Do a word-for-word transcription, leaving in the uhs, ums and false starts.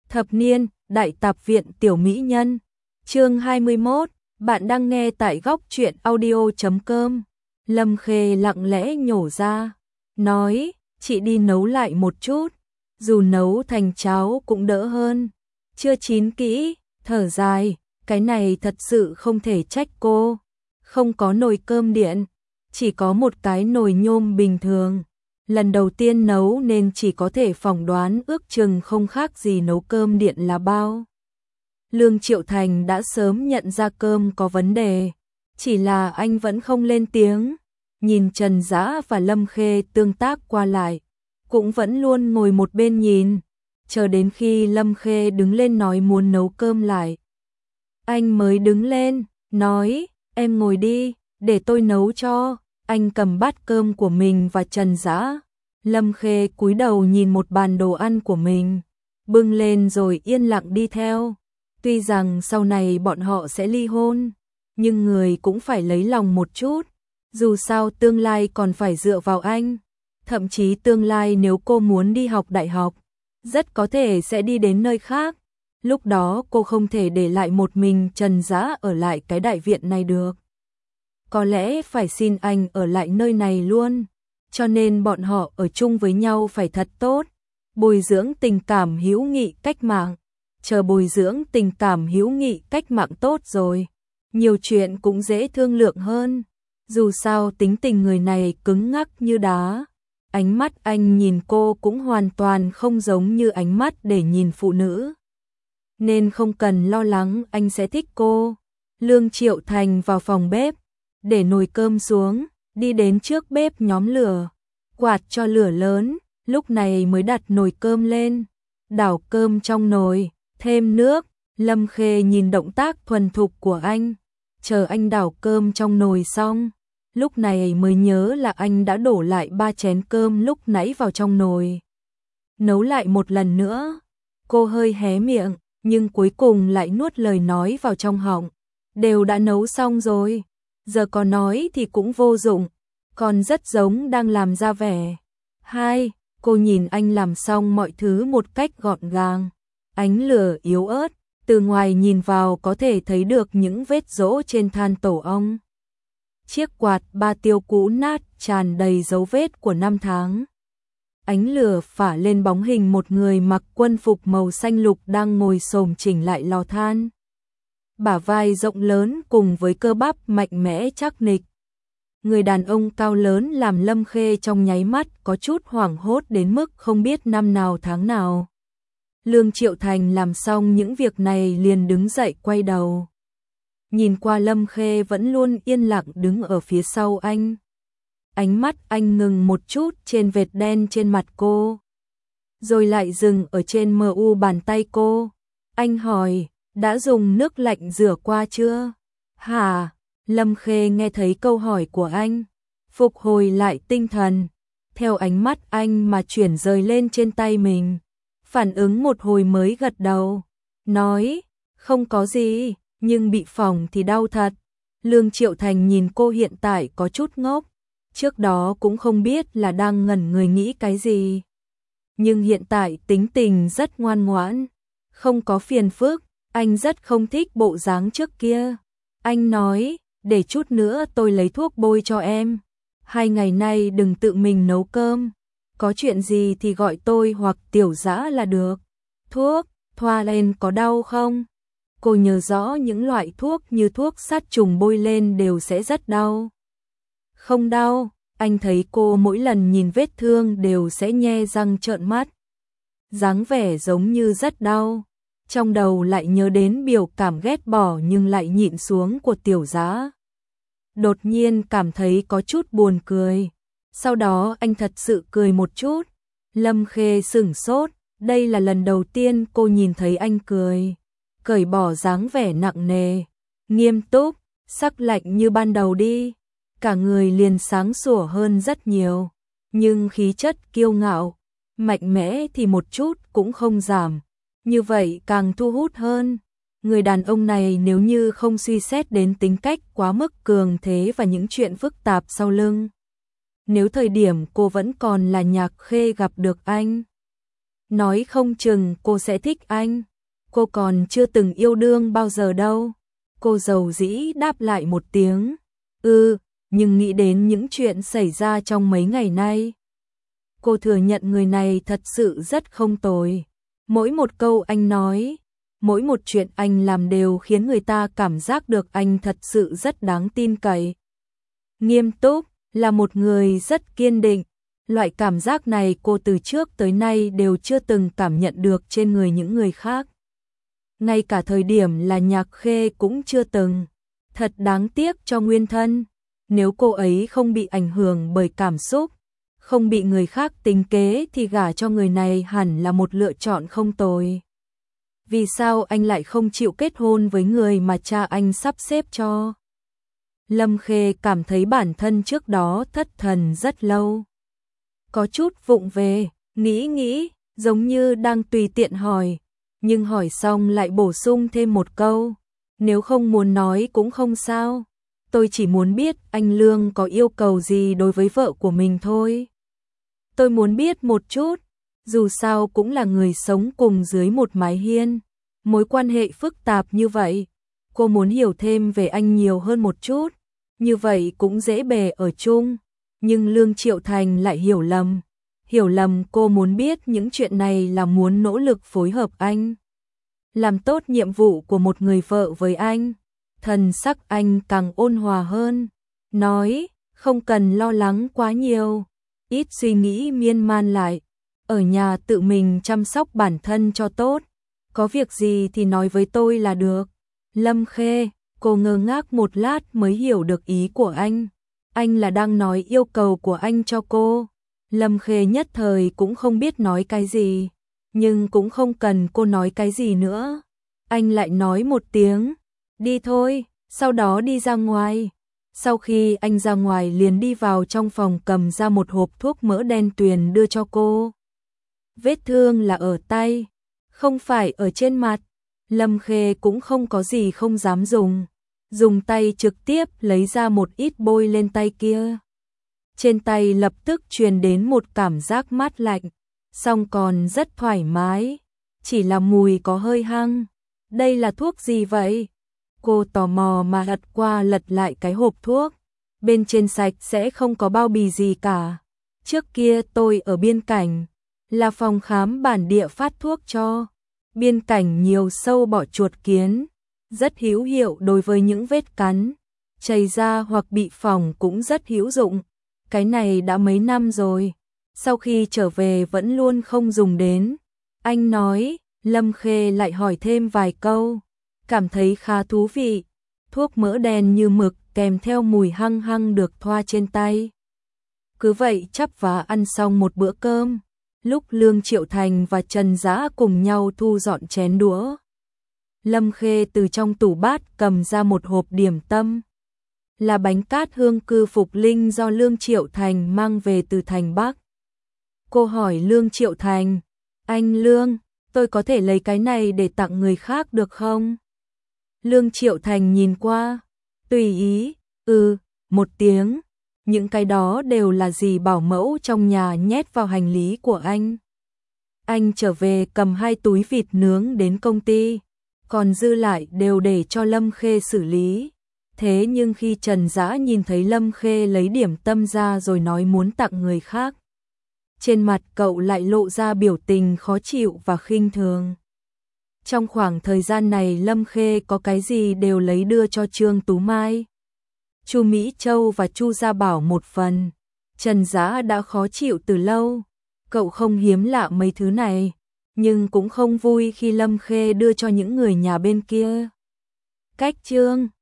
Thập niên, Đại Tạp viện Tiểu Mỹ Nhân. Chương hai mươi mốt, bạn đang nghe tại góc truyện audio chấm com. Lâm Khê lặng lẽ nhổ ra, nói, chị đi nấu lại một chút, dù nấu thành cháo cũng đỡ hơn. Chưa chín kỹ, thở dài, cái này thật sự không thể trách cô. Không có nồi cơm điện, chỉ có một cái nồi nhôm bình thường. Lần đầu tiên nấu nên chỉ có thể phỏng đoán ước chừng không khác gì nấu cơm điện là bao. Lương Triệu Thành đã sớm nhận ra cơm có vấn đề, chỉ là anh vẫn không lên tiếng. Nhìn Trần Dã và Lâm Khê tương tác qua lại, cũng vẫn luôn ngồi một bên nhìn, chờ đến khi Lâm Khê đứng lên nói muốn nấu cơm lại. Anh mới đứng lên, nói, em ngồi đi, để tôi nấu cho. Anh cầm bát cơm của mình và Trần Dã. Lâm Khê cúi đầu nhìn một bàn đồ ăn của mình, bưng lên rồi yên lặng đi theo. Tuy rằng sau này bọn họ sẽ ly hôn, nhưng người cũng phải lấy lòng một chút. Dù sao tương lai còn phải dựa vào anh. Thậm chí tương lai nếu cô muốn đi học đại học, rất có thể sẽ đi đến nơi khác. Lúc đó cô không thể để lại một mình Trần Dã ở lại cái đại viện này được. Có lẽ phải xin anh ở lại nơi này luôn. Cho nên bọn họ ở chung với nhau phải thật tốt, bồi dưỡng tình cảm hữu nghị cách mạng. Chờ bồi dưỡng tình cảm hữu nghị cách mạng tốt rồi, nhiều chuyện cũng dễ thương lượng hơn. Dù sao tính tình người này cứng ngắc như đá. Ánh mắt anh nhìn cô cũng hoàn toàn không giống như ánh mắt để nhìn phụ nữ. Nên không cần lo lắng anh sẽ thích cô. Lương Triệu Thành vào phòng bếp, để nồi cơm xuống, đi đến trước bếp nhóm lửa, quạt cho lửa lớn, lúc này mới đặt nồi cơm lên, đảo cơm trong nồi, thêm nước. Lâm Khê nhìn động tác thuần thục của anh, chờ anh đảo cơm trong nồi xong, lúc này mới nhớ là anh đã đổ lại ba chén cơm lúc nãy vào trong nồi. Nấu lại một lần nữa, cô hơi hé miệng, nhưng cuối cùng lại nuốt lời nói vào trong họng. Đều đã nấu xong rồi, giờ có nói thì cũng vô dụng, còn rất giống đang làm ra vẻ. Hai, cô nhìn anh làm xong mọi thứ một cách gọn gàng. Ánh lửa yếu ớt, từ ngoài nhìn vào có thể thấy được những vết rỗ trên than tổ ong. Chiếc quạt ba tiêu cũ nát tràn đầy dấu vết của năm tháng. Ánh lửa phả lên bóng hình một người mặc quân phục màu xanh lục đang ngồi xổm chỉnh lại lò than. Bả vai rộng lớn cùng với cơ bắp mạnh mẽ chắc nịch. Người đàn ông cao lớn làm Lâm Khê trong nháy mắt có chút hoảng hốt đến mức không biết năm nào tháng nào. Lương Triệu Thành làm xong những việc này liền đứng dậy quay đầu. Nhìn qua Lâm Khê vẫn luôn yên lặng đứng ở phía sau anh. Ánh mắt anh ngừng một chút trên vệt đen trên mặt cô, rồi lại dừng ở trên mờ u bàn tay cô. Anh hỏi, đã dùng nước lạnh rửa qua chưa? Hả? Lâm Khê nghe thấy câu hỏi của anh, phục hồi lại tinh thần, theo ánh mắt anh mà chuyển rời lên trên tay mình. Phản ứng một hồi mới gật đầu, nói, không có gì, nhưng bị phỏng thì đau thật. Lương Triệu Thành nhìn cô hiện tại có chút ngốc, trước đó cũng không biết là đang ngẩn người nghĩ cái gì. Nhưng hiện tại tính tình rất ngoan ngoãn, không có phiền phức, anh rất không thích bộ dáng trước kia. Anh nói, để chút nữa tôi lấy thuốc bôi cho em. Hai ngày nay đừng tự mình nấu cơm, có chuyện gì thì gọi tôi hoặc Tiểu Dã là được. Thuốc, thoa lên có đau không? Cô nhớ rõ những loại thuốc như thuốc sát trùng bôi lên đều sẽ rất đau. Không đau, anh thấy cô mỗi lần nhìn vết thương đều sẽ nhe răng trợn mắt. Dáng vẻ giống như rất đau. Trong đầu lại nhớ đến biểu cảm ghét bỏ nhưng lại nhịn xuống của Tiểu Dã. Đột nhiên cảm thấy có chút buồn cười. Sau đó anh thật sự cười một chút. Lâm Khê sửng sốt, đây là lần đầu tiên cô nhìn thấy anh cười. Cởi bỏ dáng vẻ nặng nề, nghiêm túc, sắc lạnh như ban đầu đi. Cả người liền sáng sủa hơn rất nhiều. Nhưng khí chất kiêu ngạo, mạnh mẽ thì một chút cũng không giảm. Như vậy càng thu hút hơn. Người đàn ông này nếu như không suy xét đến tính cách quá mức cường thế và những chuyện phức tạp sau lưng. Nếu thời điểm cô vẫn còn là Nhạc Khê gặp được anh, nói không chừng cô sẽ thích anh. Cô còn chưa từng yêu đương bao giờ đâu. Cô dầu dĩ đáp lại một tiếng. Ừ, nhưng nghĩ đến những chuyện xảy ra trong mấy ngày nay. Cô thừa nhận người này thật sự rất không tồi. Mỗi một câu anh nói, mỗi một chuyện anh làm đều khiến người ta cảm giác được anh thật sự rất đáng tin cậy. Nghiêm túc, là một người rất kiên định. Loại cảm giác này cô từ trước tới nay đều chưa từng cảm nhận được trên người những người khác. Ngay cả thời điểm là Nhạc Khê cũng chưa từng. Thật đáng tiếc cho Nguyên Thân. Nếu cô ấy không bị ảnh hưởng bởi cảm xúc, không bị người khác tính kế thì gả cho người này hẳn là một lựa chọn không tồi. Vì sao anh lại không chịu kết hôn với người mà cha anh sắp xếp cho? Lâm Khê cảm thấy bản thân trước đó thất thần rất lâu. Có chút vụng về, nghĩ nghĩ, giống như đang tùy tiện hỏi, nhưng hỏi xong lại bổ sung thêm một câu. Nếu không muốn nói cũng không sao. Tôi chỉ muốn biết anh Lương có yêu cầu gì đối với vợ của mình thôi. Tôi muốn biết một chút, dù sao cũng là người sống cùng dưới một mái hiên. Mối quan hệ phức tạp như vậy, cô muốn hiểu thêm về anh nhiều hơn một chút, như vậy cũng dễ bề ở chung. Nhưng Lương Triệu Thành lại hiểu lầm, hiểu lầm cô muốn biết những chuyện này là muốn nỗ lực phối hợp anh, làm tốt nhiệm vụ của một người vợ với anh. Thần sắc anh càng ôn hòa hơn, nói, không cần lo lắng quá nhiều, ít suy nghĩ miên man lại, ở nhà tự mình chăm sóc bản thân cho tốt, có việc gì thì nói với tôi là được. Lâm Khê, cô ngơ ngác một lát mới hiểu được ý của anh. Anh là đang nói yêu cầu của anh cho cô. Lâm Khê nhất thời cũng không biết nói cái gì, nhưng cũng không cần cô nói cái gì nữa. Anh lại nói một tiếng, đi thôi, sau đó đi ra ngoài. Sau khi anh ra ngoài liền đi vào trong phòng cầm ra một hộp thuốc mỡ đen tuyền đưa cho cô. Vết thương là ở tay, không phải ở trên mặt. Lâm Khê cũng không có gì không dám dùng, dùng tay trực tiếp lấy ra một ít bôi lên tay kia. Trên tay lập tức truyền đến một cảm giác mát lạnh, song còn rất thoải mái, chỉ là mùi có hơi hăng. Đây là thuốc gì vậy? Cô tò mò mà lật qua lật lại cái hộp thuốc, bên trên sạch sẽ không có bao bì gì cả. Trước kia tôi ở Biên Cảnh, là phòng khám bản địa phát thuốc cho. Biên Cảnh nhiều sâu bọ chuột kiến, rất hữu hiệu đối với những vết cắn, chảy ra hoặc bị phỏng cũng rất hữu dụng. Cái này đã mấy năm rồi, sau khi trở về vẫn luôn không dùng đến. Anh nói, Lâm Khê lại hỏi thêm vài câu, cảm thấy khá thú vị. Thuốc mỡ đen như mực kèm theo mùi hăng hăng được thoa trên tay. Cứ vậy chắp vá ăn xong một bữa cơm. Lúc Lương Triệu Thành và Trần Dã cùng nhau thu dọn chén đũa, Lâm Khê từ trong tủ bát cầm ra một hộp điểm tâm. Là bánh cát hương cư phục linh do Lương Triệu Thành mang về từ thành Bắc. Cô hỏi Lương Triệu Thành, anh Lương, tôi có thể lấy cái này để tặng người khác được không? Lương Triệu Thành nhìn qua, tùy ý, ừ, một tiếng. Những cái đó đều là gì bảo mẫu trong nhà nhét vào hành lý của anh. Anh trở về cầm hai túi vịt nướng đến công ty, còn dư lại đều để cho Lâm Khê xử lý. Thế nhưng khi Trần Dã nhìn thấy Lâm Khê lấy điểm tâm ra rồi nói muốn tặng người khác, trên mặt cậu lại lộ ra biểu tình khó chịu và khinh thường. Trong khoảng thời gian này Lâm Khê có cái gì đều lấy đưa cho Trương Tú Mai, Chu Mỹ Châu và Chu Gia Bảo một phần. Trần Dã đã khó chịu từ lâu, cậu không hiếm lạ mấy thứ này, nhưng cũng không vui khi Lâm Khê đưa cho những người nhà bên kia. Cách Trương